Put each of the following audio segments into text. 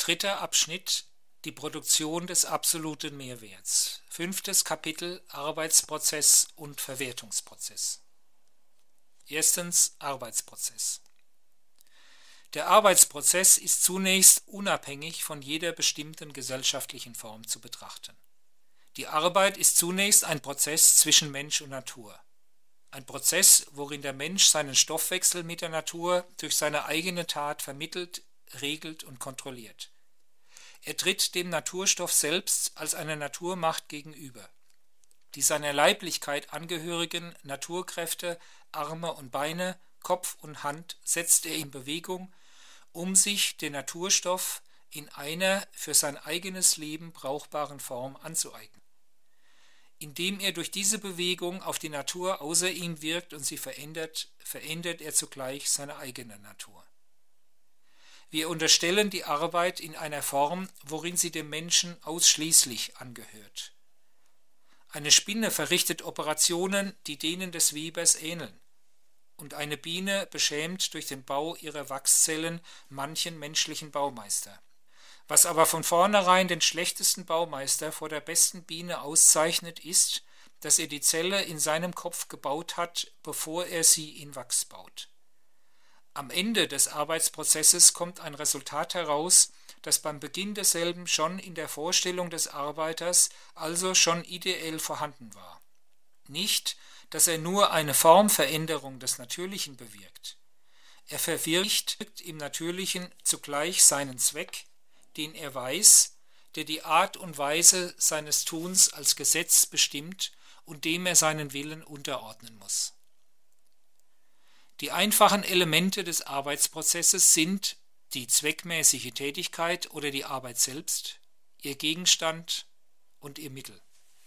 Dritter Abschnitt: die Produktion des absoluten Mehrwerts. 5. Kapitel: Arbeitsprozess und Verwertungsprozess. Erstens: Arbeitsprozess. Der Arbeitsprozess ist zunächst unabhängig von jeder bestimmten gesellschaftlichen Form zu betrachten. Die Arbeit ist zunächst ein Prozess zwischen Mensch und Natur. Ein Prozess, worin der Mensch seinen Stoffwechsel mit der Natur durch seine eigene Tat vermittelt, regelt und kontrolliert. Er tritt dem Naturstoff selbst als eine Naturmacht gegenüber. Die seiner Leiblichkeit angehörigen Naturkräfte, Arme und Beine, Kopf und Hand setzt er in Bewegung, um sich den Naturstoff in einer für sein eigenes Leben brauchbaren Form anzueignen. Indem er durch diese Bewegung auf die Natur außer ihm wirkt und sie verändert, verändert er zugleich seine eigene Natur. Wir unterstellen die Arbeit in einer Form, worin sie dem Menschen ausschließlich angehört. Eine Spinne verrichtet Operationen, die denen des Webers ähneln. Und eine Biene beschämt durch den Bau ihrer Wachszellen manchen menschlichen Baumeister. Was aber von vornherein den schlechtesten Baumeister vor der besten Biene auszeichnet, ist, dass er die Zelle in seinem Kopf gebaut hat, bevor er sie in Wachs baut. Am Ende des Arbeitsprozesses kommt ein Resultat heraus, das beim Beginn desselben schon in der Vorstellung des Arbeiters, also schon ideell vorhanden war. Nicht, dass er nur eine Formveränderung des Natürlichen bewirkt. Er verwirklicht im Natürlichen zugleich seinen Zweck, den er weiß, der die Art und Weise seines Tuns als Gesetz bestimmt und dem er seinen Willen unterordnen muss. Die einfachen Elemente des Arbeitsprozesses sind die zweckmäßige Tätigkeit oder die Arbeit selbst, ihr Gegenstand und ihr Mittel.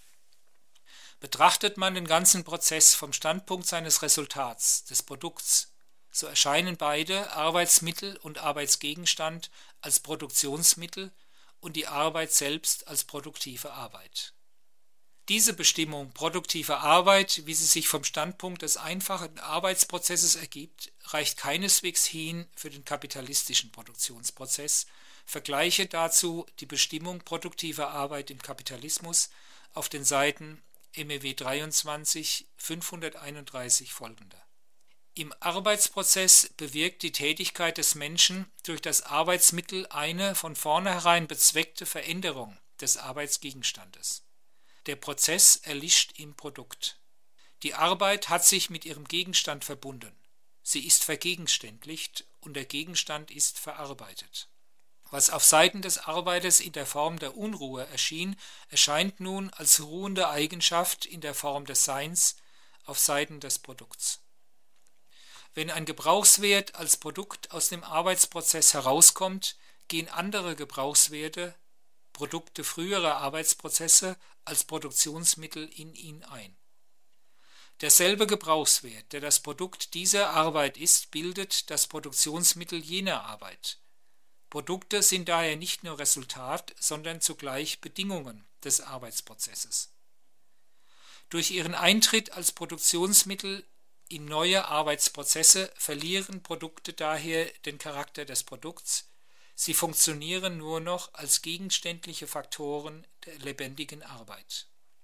Betrachtet man den ganzen Prozess vom Standpunkt seines Resultats, des Produkts, so erscheinen beide, Arbeitsmittel und Arbeitsgegenstand, als Produktionsmittel und die Arbeit selbst als produktive Arbeit. Diese Bestimmung produktiver Arbeit, wie sie sich vom Standpunkt des einfachen Arbeitsprozesses ergibt, reicht keineswegs hin für den kapitalistischen Produktionsprozess. Vergleiche dazu die Bestimmung produktiver Arbeit im Kapitalismus auf den Seiten MEW 23, 531 folgende. Im Arbeitsprozess bewirkt die Tätigkeit des Menschen durch das Arbeitsmittel eine von vornherein bezweckte Veränderung des Arbeitsgegenstandes. Der Prozess erlischt im Produkt. Die Arbeit hat sich mit ihrem Gegenstand verbunden. Sie ist vergegenständlicht und der Gegenstand ist verarbeitet. Was auf Seiten des Arbeiters in der Form der Unruhe erschien, erscheint nun als ruhende Eigenschaft in der Form des Seins auf Seiten des Produkts. Wenn ein Gebrauchswert als Produkt aus dem Arbeitsprozess herauskommt, gehen andere Gebrauchswerte, Produkte früherer Arbeitsprozesse, als Produktionsmittel in ihn ein. Derselbe Gebrauchswert, der das Produkt dieser Arbeit ist, bildet das Produktionsmittel jener Arbeit. Produkte sind daher nicht nur Resultat, sondern zugleich Bedingungen des Arbeitsprozesses. Durch ihren Eintritt als Produktionsmittel in neue Arbeitsprozesse verlieren Produkte daher den Charakter des Produkts, sie funktionieren nur noch als gegenständliche Faktoren der lebendigen Arbeit.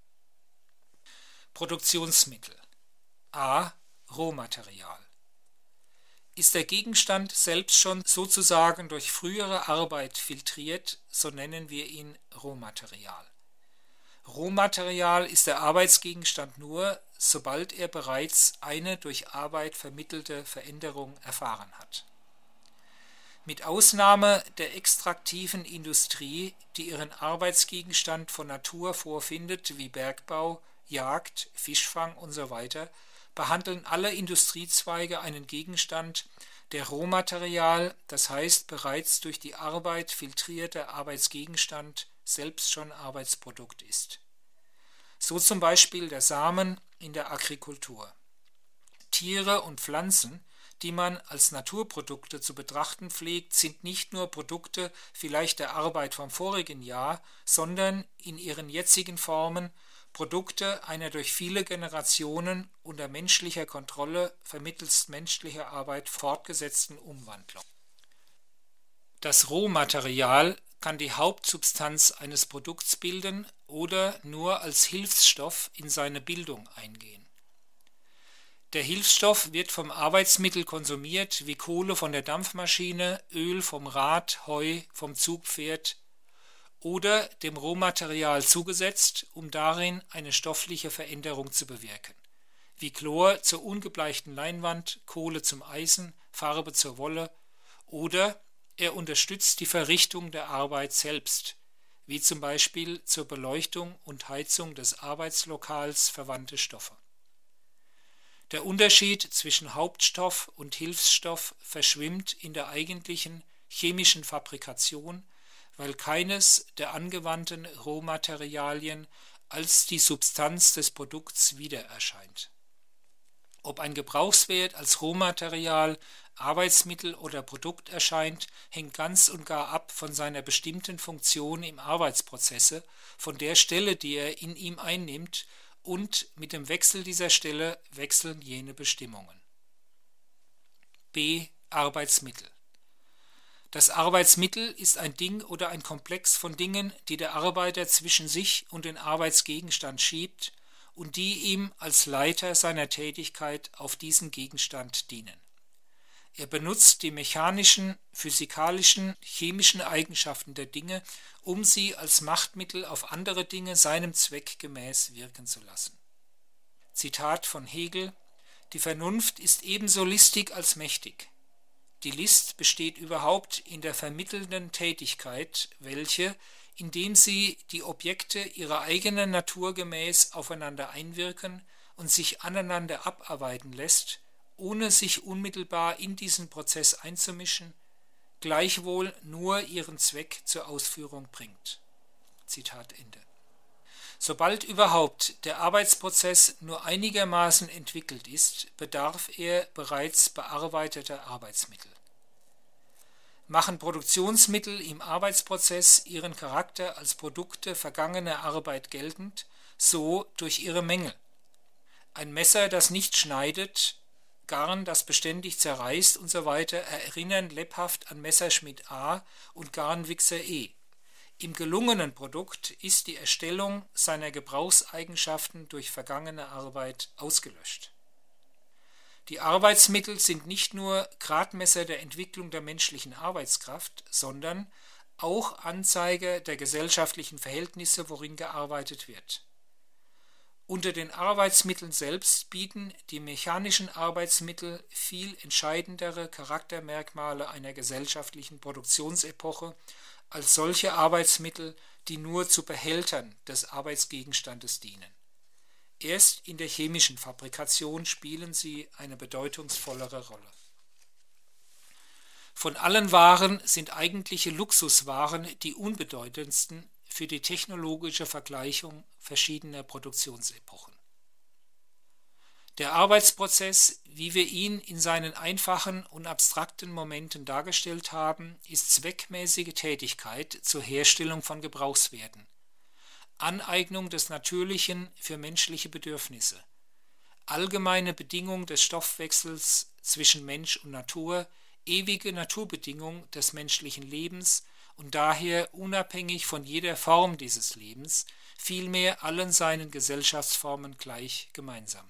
Produktionsmittel a. Rohmaterial. Ist der Gegenstand selbst schon sozusagen durch frühere Arbeit filtriert, so nennen wir ihn Rohmaterial. Rohmaterial ist der Arbeitsgegenstand nur, sobald er bereits eine durch Arbeit vermittelte Veränderung erfahren hat. Mit Ausnahme der extraktiven Industrie, die ihren Arbeitsgegenstand von Natur vorfindet, wie Bergbau, Jagd, Fischfang usw., behandeln alle Industriezweige einen Gegenstand, der Rohmaterial, das heißt bereits durch die Arbeit filtrierter Arbeitsgegenstand, selbst schon Arbeitsprodukt ist. So zum Beispiel der Samen in der Agrikultur. Tiere und Pflanzen, die man als Naturprodukte zu betrachten pflegt, sind nicht nur Produkte vielleicht der Arbeit vom vorigen Jahr, sondern in ihren jetzigen Formen Produkte einer durch viele Generationen unter menschlicher Kontrolle vermittelst menschlicher Arbeit fortgesetzten Umwandlung. Das Rohmaterial kann die Hauptsubstanz eines Produkts bilden oder nur als Hilfsstoff in seine Bildung eingehen. Der Hilfsstoff wird vom Arbeitsmittel konsumiert, wie Kohle von der Dampfmaschine, Öl vom Rad, Heu vom Zugpferd, oder dem Rohmaterial zugesetzt, um darin eine stoffliche Veränderung zu bewirken, wie Chlor zur ungebleichten Leinwand, Kohle zum Eisen, Farbe zur Wolle, oder er unterstützt die Verrichtung der Arbeit selbst, wie zum Beispiel zur Beleuchtung und Heizung des Arbeitslokals verwandte Stoffe. Der Unterschied zwischen Hauptstoff und Hilfsstoff verschwimmt in der eigentlichen chemischen Fabrikation, weil keines der angewandten Rohmaterialien als die Substanz des Produkts wieder erscheint. Ob ein Gebrauchswert als Rohmaterial, Arbeitsmittel oder Produkt erscheint, hängt ganz und gar ab von seiner bestimmten Funktion im Arbeitsprozesse, von der Stelle, die er in ihm einnimmt, und mit dem Wechsel dieser Stelle wechseln jene Bestimmungen. B. Arbeitsmittel. Das Arbeitsmittel ist ein Ding oder ein Komplex von Dingen, die der Arbeiter zwischen sich und den Arbeitsgegenstand schiebt und die ihm als Leiter seiner Tätigkeit auf diesen Gegenstand dienen. Er benutzt die mechanischen, physikalischen, chemischen Eigenschaften der Dinge, um sie als Machtmittel auf andere Dinge seinem Zweck gemäß wirken zu lassen. Zitat von Hegel: Die Vernunft ist ebenso listig als mächtig. Die List besteht überhaupt in der vermittelnden Tätigkeit, welche, indem sie die Objekte ihrer eigenen Natur gemäß aufeinander einwirken und sich aneinander abarbeiten lässt, ohne sich unmittelbar in diesen Prozess einzumischen, gleichwohl nur ihren Zweck zur Ausführung bringt. Zitat Ende. Sobald überhaupt der Arbeitsprozess nur einigermaßen entwickelt ist, bedarf er bereits bearbeiteter Arbeitsmittel. Machen Produktionsmittel im Arbeitsprozess ihren Charakter als Produkte vergangener Arbeit geltend, so durch ihre Mängel. Ein Messer, das nicht schneidet, Garn, das beständig zerreißt usw. erinnern lebhaft an Messerschmitt A und Garnwichser E. Im gelungenen Produkt ist die Erstellung seiner Gebrauchseigenschaften durch vergangene Arbeit ausgelöscht. Die Arbeitsmittel sind nicht nur Gradmesser der Entwicklung der menschlichen Arbeitskraft, sondern auch Anzeiger der gesellschaftlichen Verhältnisse, worin gearbeitet wird. Unter den Arbeitsmitteln selbst bieten die mechanischen Arbeitsmittel viel entscheidendere Charaktermerkmale einer gesellschaftlichen Produktionsepoche als solche Arbeitsmittel, die nur zu Behältern des Arbeitsgegenstandes dienen. Erst in der chemischen Fabrikation spielen sie eine bedeutungsvollere Rolle. Von allen Waren sind eigentliche Luxuswaren die unbedeutendsten für die technologische Vergleichung verschiedener Produktionsepochen. Der Arbeitsprozess, wie wir ihn in seinen einfachen und abstrakten Momenten dargestellt haben, ist zweckmäßige Tätigkeit zur Herstellung von Gebrauchswerten, Aneignung des Natürlichen für menschliche Bedürfnisse, allgemeine Bedingung des Stoffwechsels zwischen Mensch und Natur, ewige Naturbedingung des menschlichen Lebens und daher unabhängig von jeder Form dieses Lebens, vielmehr allen seinen Gesellschaftsformen gleich gemeinsam.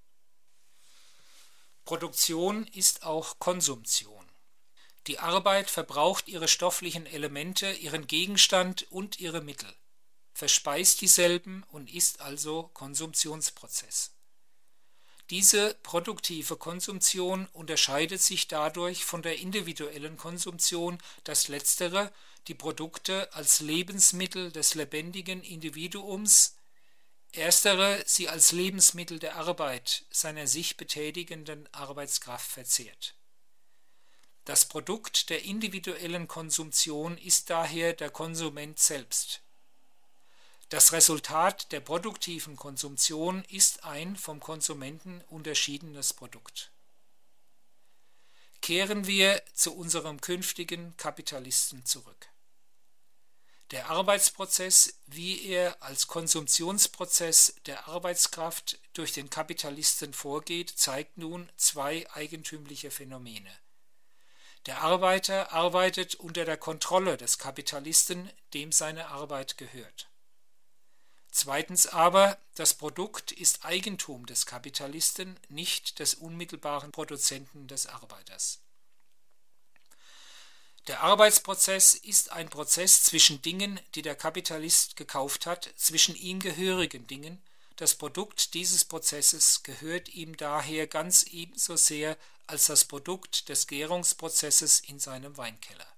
Produktion ist auch Konsumtion. Die Arbeit verbraucht ihre stofflichen Elemente, ihren Gegenstand und ihre Mittel, verspeist dieselben und ist also Konsumptionsprozess. Diese produktive Konsumtion unterscheidet sich dadurch von der individuellen Konsumtion, dass letztere die Produkte als Lebensmittel des lebendigen Individuums, erstere sie als Lebensmittel der Arbeit seiner sich betätigenden Arbeitskraft verzehrt. Das Produkt der individuellen Konsumtion ist daher der Konsument selbst. Das Resultat der produktiven Konsumtion ist ein vom Konsumenten unterschiedenes Produkt. Kehren wir zu unserem künftigen Kapitalisten zurück. Der Arbeitsprozess, wie er als Konsumptionsprozess der Arbeitskraft durch den Kapitalisten vorgeht, zeigt nun zwei eigentümliche Phänomene. Der Arbeiter arbeitet unter der Kontrolle des Kapitalisten, dem seine Arbeit gehört. Zweitens aber, das Produkt ist Eigentum des Kapitalisten, nicht des unmittelbaren Produzenten des Arbeiters. Der Arbeitsprozess ist ein Prozess zwischen Dingen, die der Kapitalist gekauft hat, zwischen ihm gehörigen Dingen. Das Produkt dieses Prozesses gehört ihm daher ganz ebenso sehr als das Produkt des Gärungsprozesses in seinem Weinkeller.